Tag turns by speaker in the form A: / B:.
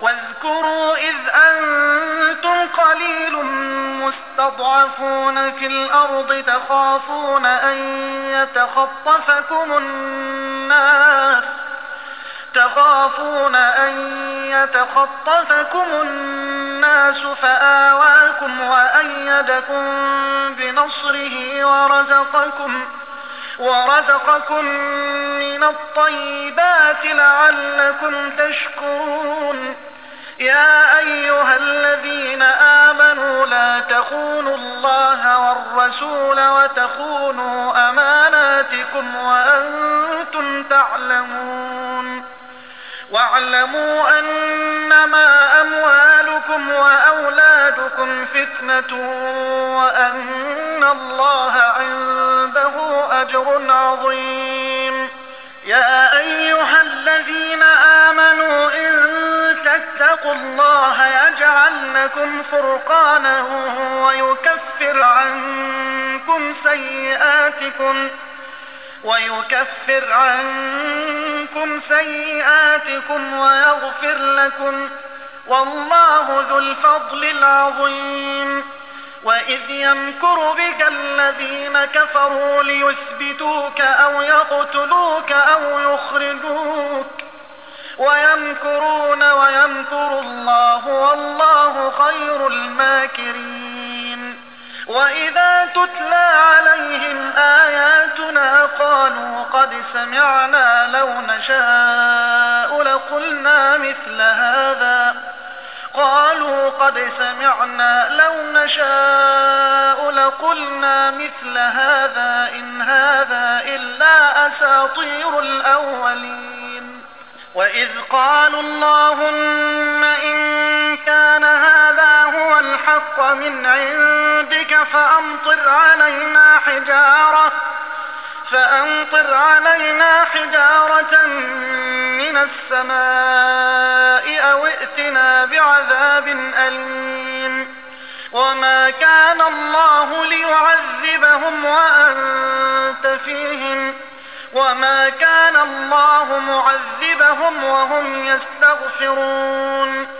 A: واذكروا إذ أنتم قليل مستضعفون في الأرض تخافون أن يتخطفكم الناس فآواكم وأيدكم بنصره ورزقكم من الطيبات لعلكم تشكرون. يا أيها الذين آمنوا لا تخونوا الله والرسول وتخونوا أماناتكم وأنتم تعلمون. واعلموا أنما أموالكم وأولادكم فتنة وأن الله عنده أجر عظيم. يا أيها الذين آمنوا إن تتقوا الله يجعل لكم فرقانا ويكفر عنكم سيئاتكم ويغفر لكم والله ذو الفضل العظيم. وإذ يمكر بك الذين كفروا ليثبتوك أو يقتلوك أو يخرجوك ويمكرون ويمكر الله والله خير الماكرين. وإذا تتلى عليهم آياتنا قالوا قد سمعنا لو نشاء لقلنا مثل هذا إن هذا إلا أساطير الأولين. وإذ قالوا اللهم إن كان هذا هو الحق من عندك فأمطر علينا حجارة من السماء أو ائتنا بعذاب أليم. وما كان الله ليعذبهم وأنت فيهم وما كان الله معذبهم وهم يستغفرون.